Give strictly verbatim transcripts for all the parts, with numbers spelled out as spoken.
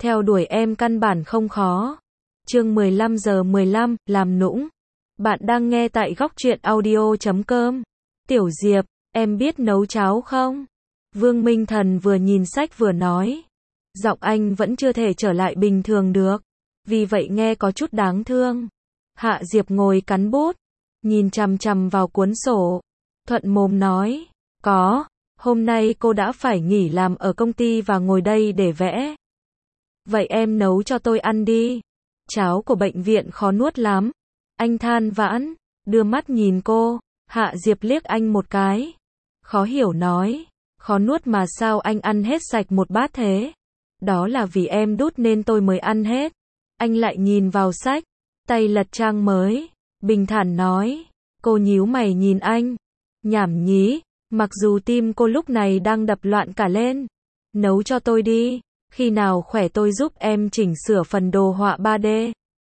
theo đuổi em căn bản không khó. Chương mười lăm giờ mười lăm, làm nũng. Bạn đang nghe tại góc truyện audio chấm com. Tiểu Diệp, em biết nấu cháo không? Vương Minh Thần vừa nhìn sách vừa nói. Giọng anh vẫn chưa thể trở lại bình thường được. Vì vậy nghe có chút đáng thương. Hạ Diệp ngồi cắn bút, nhìn chằm chằm vào cuốn sổ. Thuận mồm nói, có, hôm nay cô đã phải nghỉ làm ở công ty và ngồi đây để vẽ. Vậy em nấu cho tôi ăn đi. Cháo của bệnh viện khó nuốt lắm. Anh than vãn, đưa mắt nhìn cô. Hạ Diệp liếc anh một cái. Khó hiểu nói, khó nuốt mà sao anh ăn hết sạch một bát thế? Đó là vì em đút nên tôi mới ăn hết. Anh lại nhìn vào sách, tay lật trang mới, bình thản nói. Cô nhíu mày nhìn anh. Nhảm nhí, mặc dù tim cô lúc này đang đập loạn cả lên. Nấu cho tôi đi, khi nào khỏe tôi giúp em chỉnh sửa phần đồ họa ba D.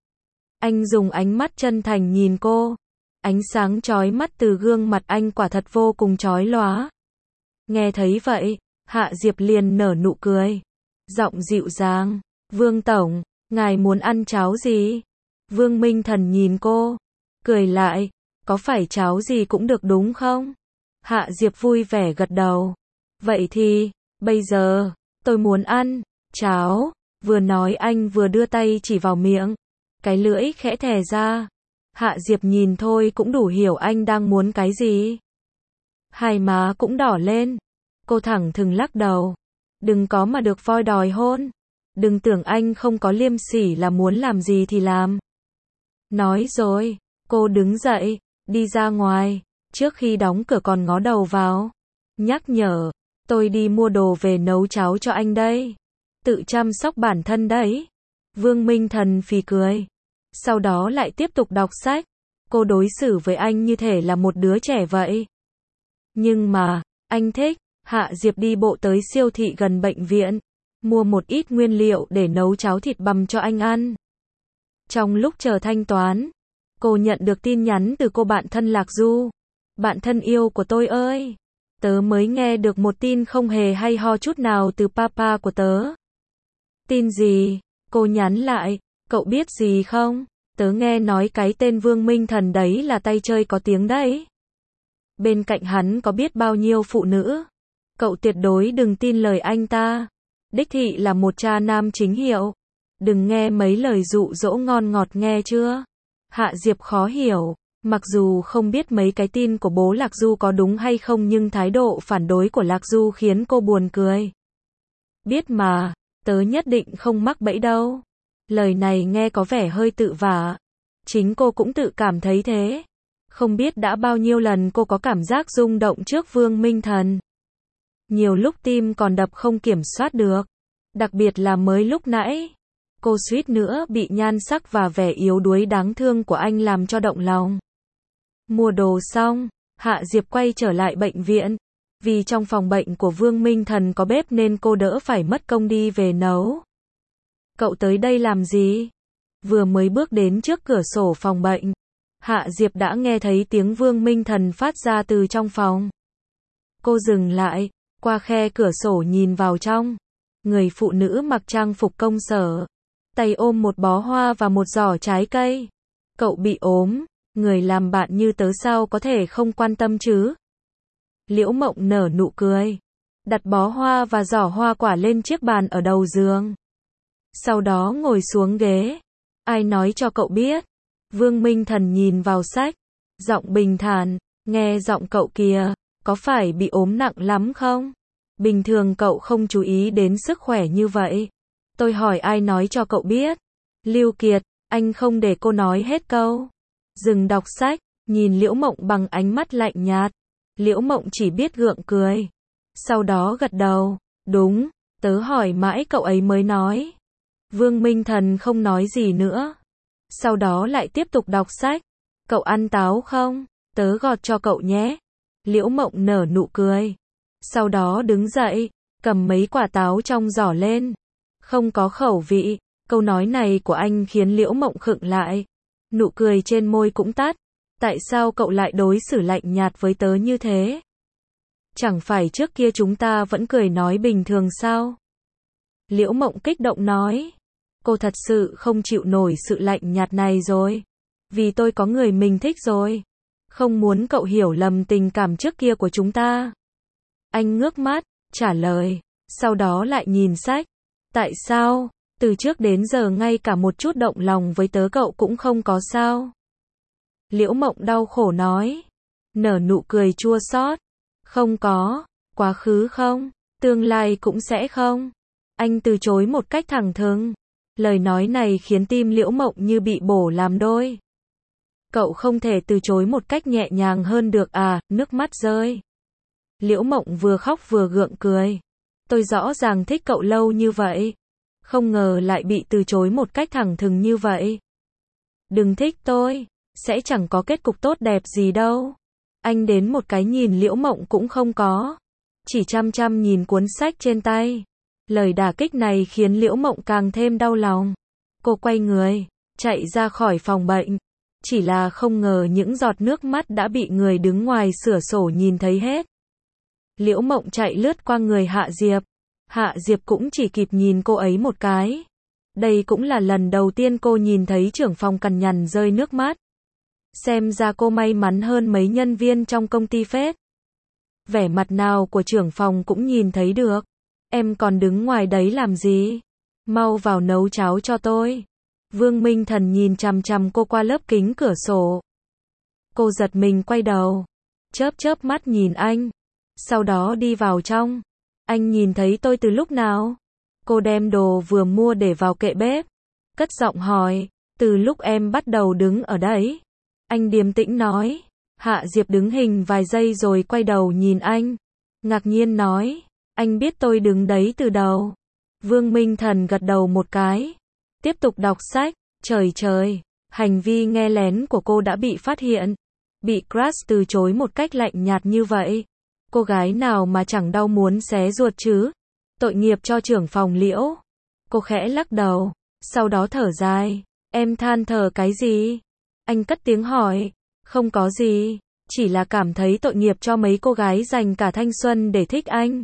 Anh dùng ánh mắt chân thành nhìn cô. Ánh sáng chói mắt từ gương mặt anh quả thật vô cùng chói lóa. Nghe thấy vậy, Hạ Diệp liền nở nụ cười. Giọng dịu dàng, Vương Tổng, ngài muốn ăn cháo gì? Vương Minh Thần nhìn cô, cười lại, có phải cháo gì cũng được đúng không? Hạ Diệp vui vẻ gật đầu. Vậy thì, bây giờ, tôi muốn ăn cháo. Vừa nói anh vừa đưa tay chỉ vào miệng. Cái lưỡi khẽ thè ra. Hạ Diệp nhìn thôi cũng đủ hiểu anh đang muốn cái gì. Hai má cũng đỏ lên. Cô thẳng thừng lắc đầu. Đừng có mà được voi đòi hôn. Đừng tưởng anh không có liêm sỉ là muốn làm gì thì làm. Nói rồi, cô đứng dậy, đi ra ngoài. Trước khi đóng cửa còn ngó đầu vào. Nhắc nhở, tôi đi mua đồ về nấu cháo cho anh đây. Tự chăm sóc bản thân đấy. Vương Minh Thần phì cười. Sau đó lại tiếp tục đọc sách. Cô đối xử với anh như thể là một đứa trẻ vậy. Nhưng mà, anh thích. Hạ Diệp đi bộ tới siêu thị gần bệnh viện. Mua một ít nguyên liệu để nấu cháo thịt bằm cho anh ăn. Trong lúc chờ thanh toán, cô nhận được tin nhắn từ cô bạn thân Lạc Du. Bạn thân yêu của tôi ơi, tớ mới nghe được một tin không hề hay ho chút nào từ papa của tớ. Tin gì? Cô nhắn lại, cậu biết gì không? Tớ nghe nói cái tên Vương Minh Thần đấy là tay chơi có tiếng đấy. Bên cạnh hắn có biết bao nhiêu phụ nữ. Cậu tuyệt đối đừng tin lời anh ta. Đích thị là một cha nam chính hiệu. Đừng nghe mấy lời dụ dỗ ngon ngọt nghe chưa? Hạ Diệp khó hiểu. Mặc dù không biết mấy cái tin của bố Lạc Du có đúng hay không nhưng thái độ phản đối của Lạc Du khiến cô buồn cười. Biết mà, tớ nhất định không mắc bẫy đâu. Lời này nghe có vẻ hơi tự vả. Chính cô cũng tự cảm thấy thế. Không biết đã bao nhiêu lần cô có cảm giác rung động trước Vương Minh Thần. Nhiều lúc tim còn đập không kiểm soát được. Đặc biệt là mới lúc nãy. Cô suýt nữa bị nhan sắc và vẻ yếu đuối đáng thương của anh làm cho động lòng. Mua đồ xong, Hạ Diệp quay trở lại bệnh viện. Vì trong phòng bệnh của Vương Minh Thần có bếp nên cô đỡ phải mất công đi về nấu. Cậu tới đây làm gì? Vừa mới bước đến trước cửa sổ phòng bệnh, Hạ Diệp đã nghe thấy tiếng Vương Minh Thần phát ra từ trong phòng. Cô dừng lại, qua khe cửa sổ nhìn vào trong. Người phụ nữ mặc trang phục công sở, tay ôm một bó hoa và một giỏ trái cây. Cậu bị ốm, người làm bạn như tớ sao có thể không quan tâm chứ? Liễu Mộng nở nụ cười, đặt bó hoa và giỏ hoa quả lên chiếc bàn ở đầu giường. Sau đó ngồi xuống ghế. Ai nói cho cậu biết? Vương Minh Thần nhìn vào sách, giọng bình thản, nghe giọng cậu kìa, có phải bị ốm nặng lắm không? Bình thường cậu không chú ý đến sức khỏe như vậy. Tôi hỏi ai nói cho cậu biết? Lưu Kiệt, anh không để cô nói hết câu. Dừng đọc sách, nhìn Liễu Mộng bằng ánh mắt lạnh nhạt. Liễu Mộng chỉ biết gượng cười. Sau đó gật đầu, đúng, tớ hỏi mãi cậu ấy mới nói. Vương Minh Thần không nói gì nữa. Sau đó lại tiếp tục đọc sách. Cậu ăn táo không? Tớ gọt cho cậu nhé. Liễu Mộng nở nụ cười. Sau đó đứng dậy, cầm mấy quả táo trong giỏ lên. Không có khẩu vị. Câu nói này của anh khiến Liễu Mộng khựng lại. Nụ cười trên môi cũng tắt. Tại sao cậu lại đối xử lạnh nhạt với tớ như thế? Chẳng phải trước kia chúng ta vẫn cười nói bình thường sao? Liễu Mộng kích động nói. Cô thật sự không chịu nổi sự lạnh nhạt này rồi. Vì tôi có người mình thích rồi. Không muốn cậu hiểu lầm tình cảm trước kia của chúng ta. Anh ngước mắt, trả lời. Sau đó lại nhìn sách. Tại sao? Từ trước đến giờ ngay cả một chút động lòng với tớ cậu cũng không có sao? Liễu Mộng đau khổ nói. Nở nụ cười chua xót. Không có. Quá khứ không. Tương lai cũng sẽ không. Anh từ chối một cách thẳng thừng. Lời nói này khiến tim Liễu Mộng như bị bổ làm đôi. Cậu không thể từ chối một cách nhẹ nhàng hơn được à, nước mắt rơi. Liễu Mộng vừa khóc vừa gượng cười. Tôi rõ ràng thích cậu lâu như vậy. Không ngờ lại bị từ chối một cách thẳng thừng như vậy. Đừng thích tôi. Sẽ chẳng có kết cục tốt đẹp gì đâu. Anh đến một cái nhìn Liễu Mộng cũng không có. Chỉ chăm chăm nhìn cuốn sách trên tay. Lời đả kích này khiến Liễu Mộng càng thêm đau lòng. Cô quay người, chạy ra khỏi phòng bệnh. Chỉ là không ngờ những giọt nước mắt đã bị người đứng ngoài cửa sổ nhìn thấy hết. Liễu Mộng chạy lướt qua người Hạ Diệp. Hạ Diệp cũng chỉ kịp nhìn cô ấy một cái. Đây cũng là lần đầu tiên cô nhìn thấy trưởng phòng cằn nhằn rơi nước mắt. Xem ra cô may mắn hơn mấy nhân viên trong công ty phết. Vẻ mặt nào của trưởng phòng cũng nhìn thấy được. Em còn đứng ngoài đấy làm gì? Mau vào nấu cháo cho tôi. Vương Minh Thần nhìn chằm chằm cô qua lớp kính cửa sổ. Cô giật mình quay đầu. Chớp chớp mắt nhìn anh. Sau đó đi vào trong. Anh nhìn thấy tôi từ lúc nào? Cô đem đồ vừa mua để vào kệ bếp. Cất giọng hỏi. Từ lúc em bắt đầu đứng ở đấy. Anh điềm tĩnh nói. Hạ Diệp đứng hình vài giây rồi quay đầu nhìn anh. Ngạc nhiên nói. Anh biết tôi đứng đấy từ đầu. Vương Minh Thần gật đầu một cái. Tiếp tục đọc sách. Trời trời. Hành vi nghe lén của cô đã bị phát hiện. Bị crush từ chối một cách lạnh nhạt như vậy. Cô gái nào mà chẳng đau muốn xé ruột chứ. Tội nghiệp cho trưởng phòng Liễu. Cô khẽ lắc đầu. Sau đó thở dài. Em than thở cái gì? Anh cất tiếng hỏi. Không có gì. Chỉ là cảm thấy tội nghiệp cho mấy cô gái dành cả thanh xuân để thích anh.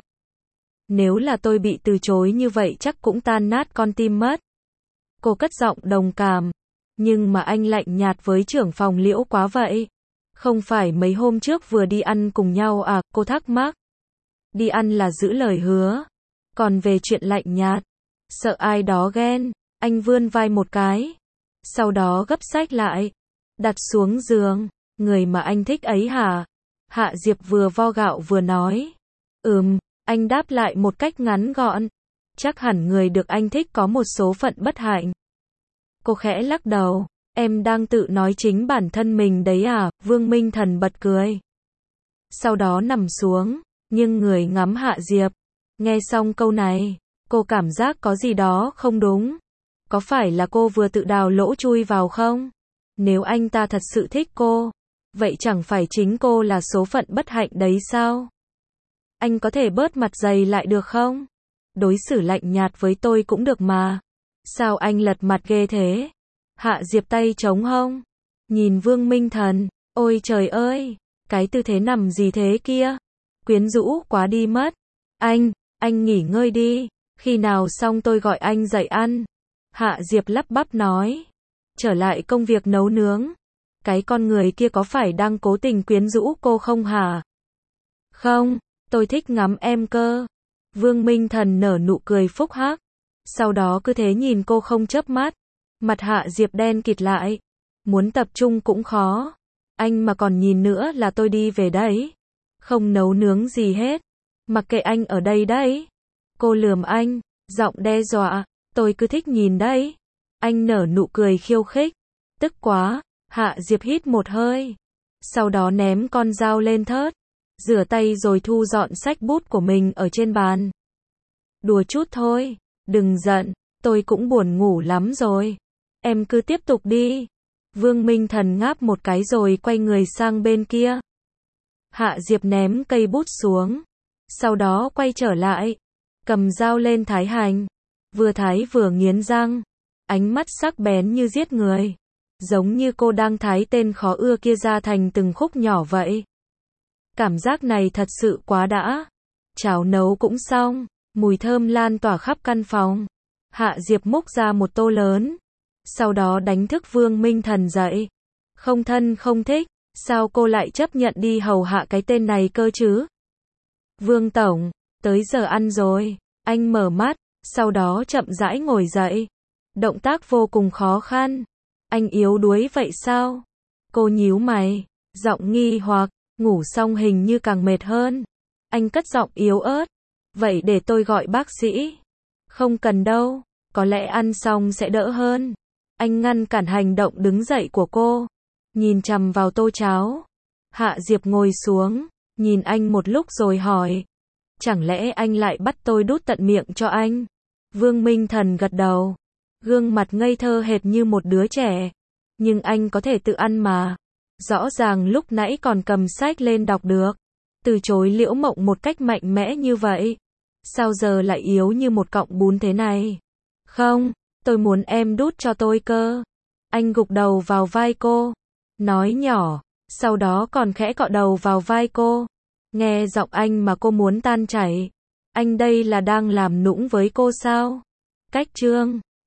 Nếu là tôi bị từ chối như vậy chắc cũng tan nát con tim mất. Cô cất giọng đồng cảm. Nhưng mà anh lạnh nhạt với trưởng phòng Liễu quá vậy. Không phải mấy hôm trước vừa đi ăn cùng nhau à, cô thắc mắc. Đi ăn là giữ lời hứa. Còn về chuyện lạnh nhạt, sợ ai đó ghen, anh vươn vai một cái. Sau đó gấp sách lại, đặt xuống giường. Người mà anh thích ấy hả? Hạ Diệp vừa vo gạo vừa nói. Ừm, anh đáp lại một cách ngắn gọn. Chắc hẳn người được anh thích có một số phận bất hạnh. Cô khẽ lắc đầu. Em đang tự nói chính bản thân mình đấy à? Vương Minh Thần bật cười. Sau đó nằm xuống, nhưng người ngắm Hạ Diệp. Nghe xong câu này, cô cảm giác có gì đó không đúng. Có phải là cô vừa tự đào lỗ chui vào không? Nếu anh ta thật sự thích cô, vậy chẳng phải chính cô là số phận bất hạnh đấy sao? Anh có thể bớt mặt dày lại được không? Đối xử lạnh nhạt với tôi cũng được mà. Sao anh lật mặt ghê thế? Hạ Diệp tay chống hông. Nhìn Vương Minh Thần. Ôi trời ơi! Cái tư thế nằm gì thế kia? Quyến rũ quá đi mất. Anh, anh nghỉ ngơi đi. Khi nào xong tôi gọi anh dậy ăn. Hạ Diệp lắp bắp nói. Trở lại công việc nấu nướng. Cái con người kia có phải đang cố tình quyến rũ cô không hả? Không, tôi thích ngắm em cơ. Vương Minh Thần nở nụ cười phúc hắc. Sau đó cứ thế nhìn cô không chớp mắt. Mặt Hạ Diệp đen kịt lại. Muốn tập trung cũng khó. Anh mà còn nhìn nữa là tôi đi về đấy. Không nấu nướng gì hết. Mặc kệ anh ở đây đấy. Cô lườm anh, giọng đe dọa. Tôi cứ thích nhìn đấy. Anh nở nụ cười khiêu khích. Tức quá. Hạ Diệp hít một hơi. Sau đó ném con dao lên thớt. Rửa tay rồi thu dọn sách bút của mình ở trên bàn. Đùa chút thôi. Đừng giận. Tôi cũng buồn ngủ lắm rồi. Em cứ tiếp tục đi. Vương Minh Thần ngáp một cái rồi quay người sang bên kia. Hạ Diệp ném cây bút xuống. Sau đó quay trở lại. Cầm dao lên thái hành. Vừa thái vừa nghiến răng. Ánh mắt sắc bén như giết người. Giống như cô đang thái tên khó ưa kia ra thành từng khúc nhỏ vậy. Cảm giác này thật sự quá đã. Cháo nấu cũng xong. Mùi thơm lan tỏa khắp căn phòng. Hạ Diệp múc ra một tô lớn. Sau đó đánh thức Vương Minh Thần dậy. Không thân không thích, sao cô lại chấp nhận đi hầu hạ cái tên này cơ chứ? Vương Tổng, tới giờ ăn rồi. Anh mở mắt, sau đó chậm rãi ngồi dậy. Động tác vô cùng khó khăn. Anh yếu đuối vậy sao? Cô nhíu mày, giọng nghi hoặc, ngủ xong hình như càng mệt hơn. Anh cất giọng yếu ớt. Vậy để tôi gọi bác sĩ. Không cần đâu, có lẽ ăn xong sẽ đỡ hơn. Anh ngăn cản hành động đứng dậy của cô. Nhìn chằm vào tô cháo. Hạ Diệp ngồi xuống, nhìn anh một lúc rồi hỏi. Chẳng lẽ anh lại bắt tôi đút tận miệng cho anh? Vương Minh Thần gật đầu. Gương mặt ngây thơ hệt như một đứa trẻ. Nhưng anh có thể tự ăn mà. Rõ ràng lúc nãy còn cầm sách lên đọc được. Từ chối Liễu Mộng một cách mạnh mẽ như vậy. Sao giờ lại yếu như một cọng bún thế này? Không, tôi muốn em đút cho tôi cơ. Anh gục đầu vào vai cô. Nói nhỏ, sau đó còn khẽ cọ đầu vào vai cô. Nghe giọng anh mà cô muốn tan chảy. Anh đây là đang làm nũng với cô sao? Cách chương